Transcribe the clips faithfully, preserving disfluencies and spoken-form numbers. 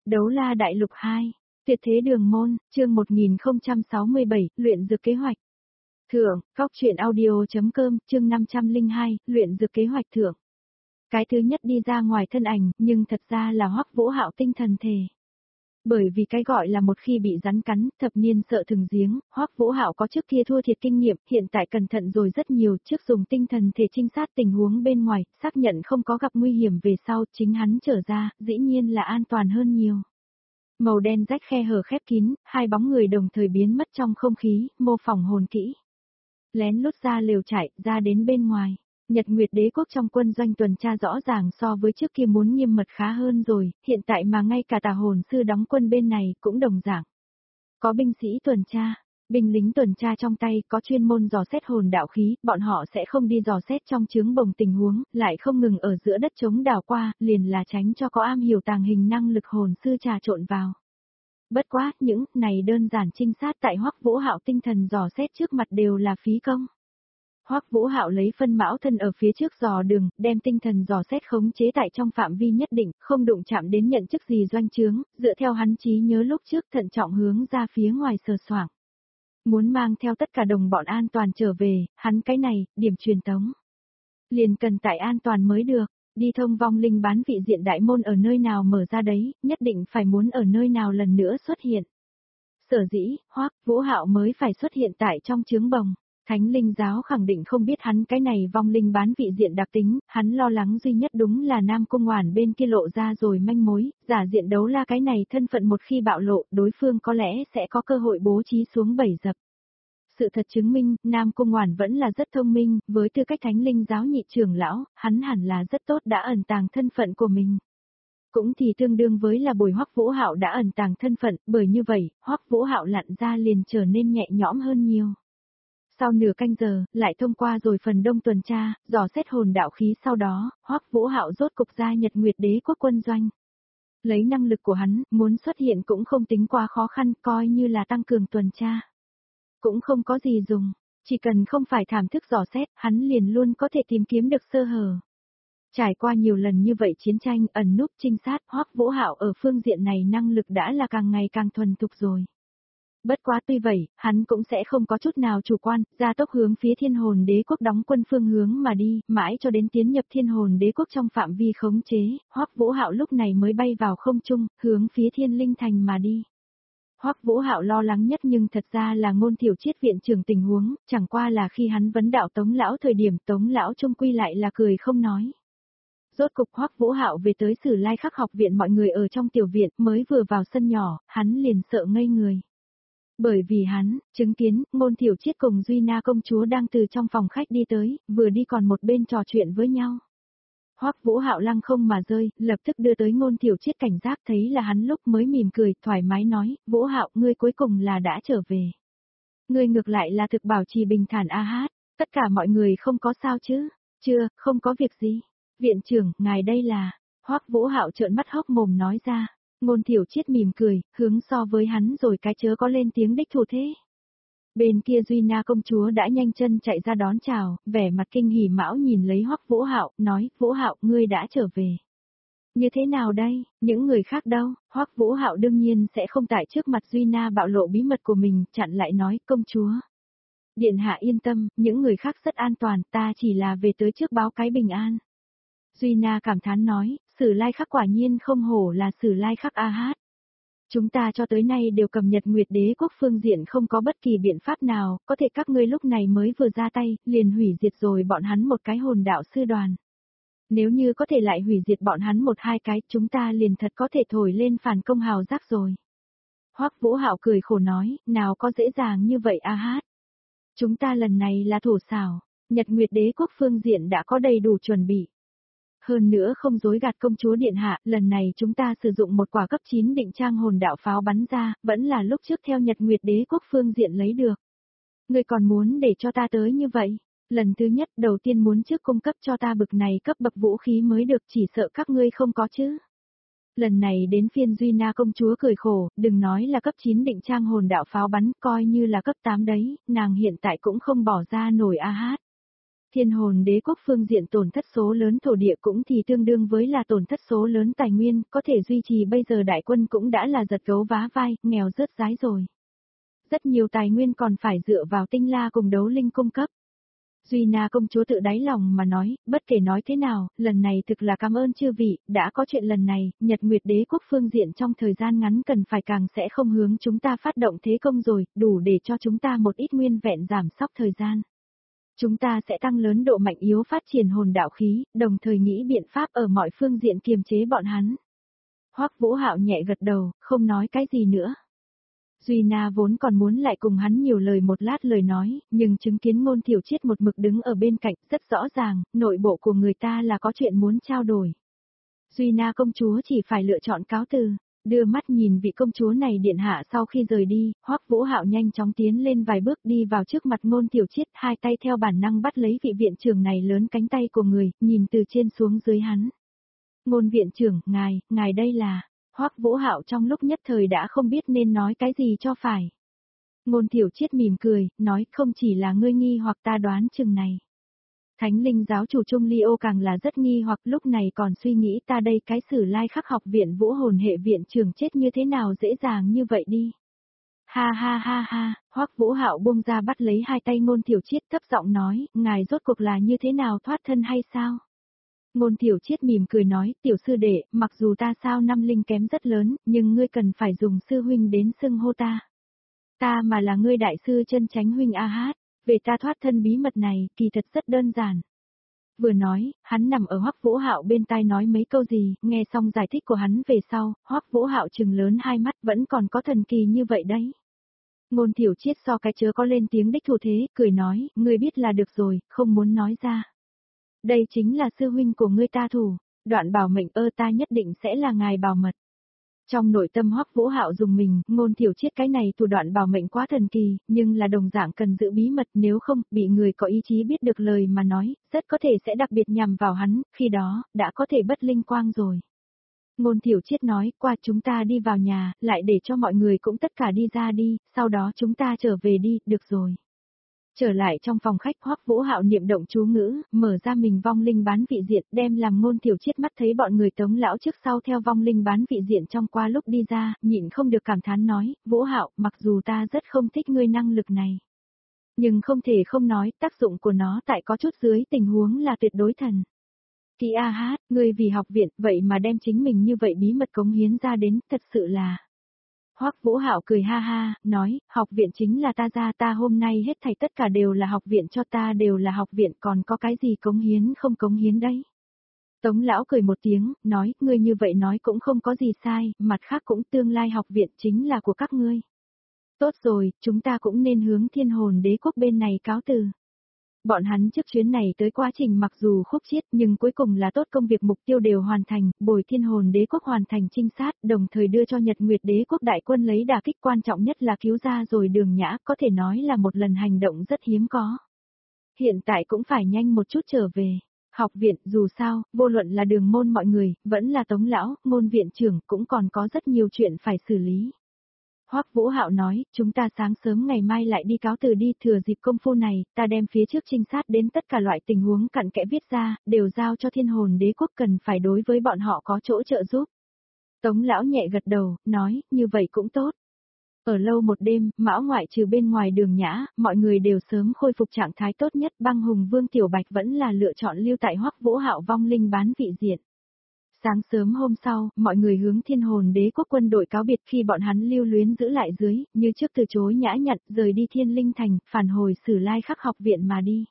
Đấu la đại lục hai, tuyệt thế đường môn, chương một nghìn không trăm sáu mươi bảy, luyện dược kế hoạch. Thượng, cóc truyện audio.com, chương năm trăm lẻ hai, luyện dược kế hoạch thượng. Cái thứ nhất đi ra ngoài thân ảnh, nhưng thật ra là Hoắc Vũ Hạo tinh thần thể. Bởi vì cái gọi là một khi bị rắn cắn, thập niên sợ thừng giếng, Hoắc Vũ Hạo có trước kia thua thiệt kinh nghiệm, hiện tại cẩn thận rồi rất nhiều, trước dùng tinh thần thể trinh sát tình huống bên ngoài, xác nhận không có gặp nguy hiểm về sau, chính hắn trở ra, dĩ nhiên là an toàn hơn nhiều. Màu đen rách khe hở khép kín, hai bóng người đồng thời biến mất trong không khí, mô phỏng hồn kỹ. Lén lút ra lều trại, ra đến bên ngoài. Nhật Nguyệt Đế quốc trong quân doanh tuần tra rõ ràng so với trước kia muốn nghiêm mật khá hơn rồi, hiện tại mà ngay cả tà hồn sư đóng quân bên này cũng đồng dạng. Có binh sĩ tuần tra, binh lính tuần tra trong tay có chuyên môn dò xét hồn đạo khí, bọn họ sẽ không đi dò xét trong chướng bồng tình huống, lại không ngừng ở giữa đất trống đào qua, liền là tránh cho có am hiểu tàng hình năng lực hồn sư trà trộn vào. Bất quá, những này đơn giản trinh sát tại Hoắc Vũ Hạo tinh thần dò xét trước mặt đều là phí công. Hoắc Vũ Hạo lấy phân mão thân ở phía trước dò đường, đem tinh thần dò xét khống chế tại trong phạm vi nhất định, không đụng chạm đến nhận chức gì doanh trướng, dựa theo hắn trí nhớ lúc trước thận trọng hướng ra phía ngoài sờ soạng. Muốn mang theo tất cả đồng bọn an toàn trở về, hắn cái này, điểm truyền tống. Liền cần tại an toàn mới được, đi thông vong linh bán vị diện đại môn ở nơi nào mở ra đấy, nhất định phải muốn ở nơi nào lần nữa xuất hiện. Sở dĩ, Hoắc Vũ Hạo mới phải xuất hiện tại trong chướng bồng. Thánh linh giáo khẳng định không biết hắn cái này vong linh bán vị diện đặc tính, hắn lo lắng duy nhất đúng là Nam Cung Ngoản bên kia lộ ra rồi manh mối, giả diện đấu la cái này thân phận một khi bạo lộ, đối phương có lẽ sẽ có cơ hội bố trí xuống bẫy dập. Sự thật chứng minh, Nam Cung Ngoản vẫn là rất thông minh, với tư cách thánh linh giáo nhị trưởng lão, hắn hẳn là rất tốt đã ẩn tàng thân phận của mình. Cũng thì tương đương với là Bồi Hoắc Vũ Hạo đã ẩn tàng thân phận, bởi như vậy, Hoắc Vũ Hạo lặn ra liền trở nên nhẹ nhõm hơn nhiều. Sau nửa canh giờ, lại thông qua rồi phần đông tuần tra, dò xét hồn đạo khí sau đó, Hoắc Vũ Hạo rốt cục ra Nhật Nguyệt Đế quốc quân doanh. Lấy năng lực của hắn, muốn xuất hiện cũng không tính quá khó khăn, coi như là tăng cường tuần tra. Cũng không có gì dùng, chỉ cần không phải thảm thức dò xét, hắn liền luôn có thể tìm kiếm được sơ hở. Trải qua nhiều lần như vậy chiến tranh, ẩn núp trinh sát, Hoắc Vũ Hạo ở phương diện này năng lực đã là càng ngày càng thuần thục rồi. Bất quá tuy vậy, hắn cũng sẽ không có chút nào chủ quan, gia tốc hướng phía thiên hồn đế quốc đóng quân phương hướng mà đi, mãi cho đến tiến nhập thiên hồn đế quốc trong phạm vi khống chế, Hoắc Vũ Hạo lúc này mới bay vào không trung, hướng phía thiên linh thành mà đi. Hoắc Vũ Hạo lo lắng nhất nhưng thật ra là Ngôn Thiểu Triết viện trưởng tình huống, chẳng qua là khi hắn vấn đạo Tống lão thời điểm Tống lão trung quy lại là cười không nói. Rốt cục Hoắc Vũ Hạo về tới Sử Lai Khắc học viện, mọi người ở trong tiểu viện mới vừa vào sân nhỏ, hắn liền sợ ngây người. Bởi vì hắn, chứng kiến, Ngôn Thiểu Triết cùng Duy Na công chúa đang từ trong phòng khách đi tới, vừa đi còn một bên trò chuyện với nhau. Hoắc Vũ Hạo lăng không mà rơi, lập tức đưa tới Ngôn Thiểu Triết cảnh giác, thấy là hắn lúc mới mỉm cười, thoải mái nói, Vũ Hạo, ngươi cuối cùng là đã trở về. Ngươi ngược lại là thực bảo trì bình thản a hát, tất cả mọi người không có sao chứ? Chưa, không có việc gì. Viện trưởng, ngài đây là, Hoắc Vũ Hạo trợn mắt hốc mồm nói ra. Ngôn Thiểu Triết mỉm cười, hướng so với hắn rồi cái chớ có lên tiếng đích thủ thế. Bên kia Duy Na công chúa đã nhanh chân chạy ra đón chào, vẻ mặt kinh hỉ mão nhìn lấy Hoắc Vũ Hạo, nói, Vũ Hạo, ngươi đã trở về. Như thế nào đây, những người khác đâu? Hoắc Vũ Hạo đương nhiên sẽ không tại trước mặt Duy Na bạo lộ bí mật của mình, chặn lại nói, công chúa. Điện hạ yên tâm, những người khác rất an toàn, ta chỉ là về tới trước báo cái bình an. Duy Na cảm thán nói, Sử Lai Khắc quả nhiên không hổ là Sử Lai Khắc a hát. Chúng ta cho tới nay đều cầm Nhật Nguyệt Đế quốc phương diện không có bất kỳ biện pháp nào, có thể các ngươi lúc này mới vừa ra tay, liền hủy diệt rồi bọn hắn một cái hồn đạo sư đoàn. Nếu như có thể lại hủy diệt bọn hắn một hai cái, chúng ta liền thật có thể thổi lên phản công hào giác rồi. Hoắc Vũ Hạo cười khổ nói, nào có dễ dàng như vậy a hát. Chúng ta lần này là thủ xảo, Nhật Nguyệt Đế quốc phương diện đã có đầy đủ chuẩn bị. Hơn nữa không dối gạt công chúa điện hạ, lần này chúng ta sử dụng một quả cấp chín định trang hồn đạo pháo bắn ra, vẫn là lúc trước theo Nhật Nguyệt Đế quốc phương diện lấy được. Ngươi còn muốn để cho ta tới như vậy? Lần thứ nhất đầu tiên muốn trước cung cấp cho ta bực này cấp bậc vũ khí mới được, chỉ sợ các ngươi không có chứ. Lần này đến phiên Duy Na công chúa cười khổ, đừng nói là cấp chín định trang hồn đạo pháo bắn, coi như là cấp tám đấy, nàng hiện tại cũng không bỏ ra nổi a hát. Thiên hồn đế quốc phương diện tổn thất số lớn thổ địa cũng thì tương đương với là tổn thất số lớn tài nguyên, có thể duy trì bây giờ đại quân cũng đã là giật gấu vá vai, nghèo rớt rái rồi. Rất nhiều tài nguyên còn phải dựa vào tinh la cùng đấu linh cung cấp. Duy Na công chúa tự đáy lòng mà nói, bất kể nói thế nào, lần này thực là cảm ơn chư vị, đã có chuyện lần này, Nhật Nguyệt đế quốc phương diện trong thời gian ngắn cần phải càng sẽ không hướng chúng ta phát động thế công rồi, đủ để cho chúng ta một ít nguyên vẹn giảm sóc thời gian. Chúng ta sẽ tăng lớn độ mạnh yếu phát triển hồn đạo khí, đồng thời nghĩ biện pháp ở mọi phương diện kiềm chế bọn hắn. Hoắc Vũ Hạo nhẹ gật đầu, không nói cái gì nữa. Duy Na vốn còn muốn lại cùng hắn nhiều lời một lát lời nói, nhưng chứng kiến Ngôn Thiểu Triết một mực đứng ở bên cạnh, rất rõ ràng, nội bộ của người ta là có chuyện muốn trao đổi. Duy Na công chúa chỉ phải lựa chọn cáo từ, đưa mắt nhìn vị công chúa này điện hạ sau khi rời đi, Hoắc Vũ Hạo nhanh chóng tiến lên vài bước đi vào trước mặt Ngôn Thiểu Triết, hai tay theo bản năng bắt lấy vị viện trưởng này lớn cánh tay của người, nhìn từ trên xuống dưới hắn. Ngôn viện trưởng, ngài, ngài đây là... Hoắc Vũ Hạo trong lúc nhất thời đã không biết nên nói cái gì cho phải. Ngôn Thiểu Triết mỉm cười, nói không chỉ là ngươi nghi hoặc ta đoán chừng này. Thánh linh giáo chủ Trung Ly Ô càng là rất nghi hoặc lúc này còn suy nghĩ ta đây cái Sử Lai Khắc học viện vũ hồn hệ viện trưởng chết như thế nào dễ dàng như vậy đi. Ha ha ha ha, Hoắc Vũ Hạo buông ra bắt lấy hai tay Ngôn Thiểu Triết thấp giọng nói, ngài rốt cuộc là như thế nào thoát thân hay sao? Ngôn Thiểu Triết mỉm cười nói, tiểu sư đệ, mặc dù ta sao năm linh kém rất lớn, nhưng ngươi cần phải dùng sư huynh đến xưng hô ta. Ta mà là ngươi đại sư chân chánh huynh A Hát, về ta thoát thân bí mật này, kỳ thật rất đơn giản. Vừa nói, hắn nằm ở Hoắc Vũ Hạo bên tai nói mấy câu gì, nghe xong giải thích của hắn về sau, Hoắc Vũ Hạo trừng lớn hai mắt vẫn còn có thần kỳ như vậy đấy. Ngôn Thiểu Triết so cái chớ có lên tiếng đích thủ thế, cười nói, ngươi biết là được rồi, không muốn nói ra. Đây chính là sư huynh của ngươi ta thủ, đoạn bảo mệnh ơ ta nhất định sẽ là ngài bảo mật. Trong nội tâm Hoắc Vũ Hạo dùng mình, Ngôn Thiểu Triết cái này thủ đoạn bảo mệnh quá thần kỳ, nhưng là đồng dạng cần giữ bí mật nếu không, bị người có ý chí biết được lời mà nói, rất có thể sẽ đặc biệt nhằm vào hắn, khi đó, đã có thể bất linh quang rồi. Ngôn Thiểu Triết nói, qua chúng ta đi vào nhà, lại để cho mọi người cũng tất cả đi ra đi, sau đó chúng ta trở về đi, được rồi. Trở lại trong phòng khách Hoắc Vũ Hạo niệm động chú ngữ, mở ra mình vong linh bán vị diện, đem làm Ngôn Thiểu Triết mắt thấy bọn người Tống lão trước sau theo vong linh bán vị diện trong qua lúc đi ra, nhịn không được cảm thán nói, Vũ Hạo, mặc dù ta rất không thích ngươi năng lực này. Nhưng không thể không nói, tác dụng của nó tại có chút dưới tình huống là tuyệt đối thần. Kỳ A Hát, ngươi vì học viện, vậy mà đem chính mình như vậy bí mật cống hiến ra đến, thật sự là... Hoắc Vũ Hạo cười ha ha, nói, học viện chính là ta ra ta hôm nay hết thảy tất cả đều là học viện cho ta đều là học viện còn có cái gì cống hiến không cống hiến đấy. Tống lão cười một tiếng, nói, ngươi như vậy nói cũng không có gì sai, mặt khác cũng tương lai học viện chính là của các ngươi. Tốt rồi, chúng ta cũng nên hướng thiên hồn đế quốc bên này cáo từ. Bọn hắn trước chuyến này tới quá trình mặc dù khúc chiết nhưng cuối cùng là tốt công việc mục tiêu đều hoàn thành, bồi thiên hồn đế quốc hoàn thành trinh sát, đồng thời đưa cho Nhật Nguyệt đế quốc đại quân lấy đả kích quan trọng nhất là cứu ra rồi Đường Nhã, có thể nói là một lần hành động rất hiếm có. Hiện tại cũng phải nhanh một chút trở về. Học viện dù sao, vô luận là Đường môn mọi người, vẫn là Tống lão, Ngôn viện trưởng cũng còn có rất nhiều chuyện phải xử lý. Hoắc Vũ Hạo nói, chúng ta sáng sớm ngày mai lại đi cáo từ đi, thừa dịp công phu này, ta đem phía trước trinh sát đến tất cả loại tình huống cặn kẽ viết ra, đều giao cho thiên hồn đế quốc cần phải đối với bọn họ có chỗ trợ giúp. Tống lão nhẹ gật đầu, nói, như vậy cũng tốt. Ở lâu một đêm, Mão ngoại trừ bên ngoài Đường Nhã, mọi người đều sớm khôi phục trạng thái tốt nhất, Băng Hùng Vương Tiểu Bạch vẫn là lựa chọn lưu tại Hoắc Vũ Hạo vong linh bán vị diện. Sáng sớm hôm sau, mọi người hướng thiên hồn đế quốc quân đội cáo biệt khi bọn hắn lưu luyến giữ lại dưới, như trước từ chối nhã nhặn, rời đi thiên linh thành, phản hồi Sử Lai Khắc học viện mà đi.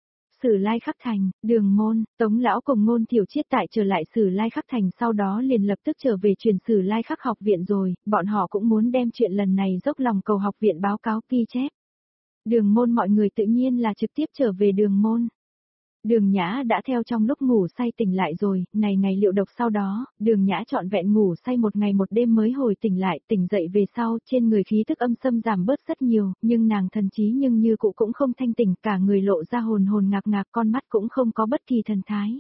Sử Lai Khắc thành, Đường môn, Tống lão cùng Ngôn Thiểu Triết tại trở lại Sử Lai Khắc thành sau đó liền lập tức trở về truyền Sử Lai Khắc học viện rồi, bọn họ cũng muốn đem chuyện lần này dốc lòng cầu học viện báo cáo ghi chép. Đường môn mọi người tự nhiên là trực tiếp trở về đường môn. Đường Nhã đã theo trong lúc ngủ say tỉnh lại rồi, này ngày liệu độc sau đó, Đường Nhã trọn vẹn ngủ say một ngày một đêm mới hồi tỉnh lại, tỉnh dậy về sau, trên người khí tức âm xâm giảm bớt rất nhiều, nhưng nàng thần trí nhưng như cụ cũng không thanh tỉnh, cả người lộ ra hồn hồn ngạc ngạc, con mắt cũng không có bất kỳ thần thái.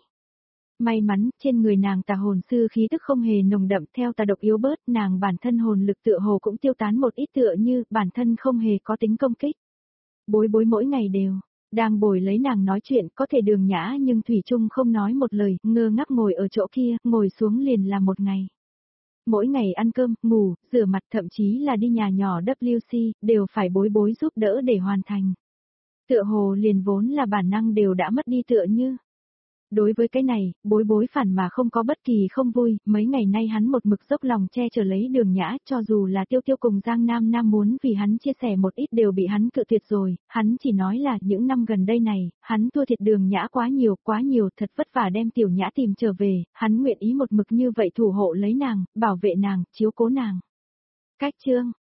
May mắn, trên người nàng tà hồn sư khí tức không hề nồng đậm, theo tà độc yếu bớt, nàng bản thân hồn lực tựa hồ cũng tiêu tán một ít tựa như bản thân không hề có tính công kích. Bối bối mỗi ngày đều Đang bồi lấy nàng nói chuyện, có thể Đường Nhã nhưng thủy chung không nói một lời, ngơ ngác ngồi ở chỗ kia, ngồi xuống liền là một ngày. Mỗi ngày ăn cơm, ngủ, rửa mặt, thậm chí là đi nhà nhỏ W C, đều phải bối bối giúp đỡ để hoàn thành. Tựa hồ liền vốn là bản năng đều đã mất đi tựa như. Đối với cái này, bối bối phản mà không có bất kỳ không vui, mấy ngày nay hắn một mực dốc lòng che chở lấy Đường Nhã, cho dù là Tiêu Tiêu cùng Giang Nam Nam muốn vì hắn chia sẻ một ít đều bị hắn cự tuyệt rồi, hắn chỉ nói là những năm gần đây này, hắn thua thiệt Đường Nhã quá nhiều, quá nhiều, thật vất vả đem Tiểu Nhã tìm trở về, hắn nguyện ý một mực như vậy thủ hộ lấy nàng, bảo vệ nàng, chiếu cố nàng. Cách chương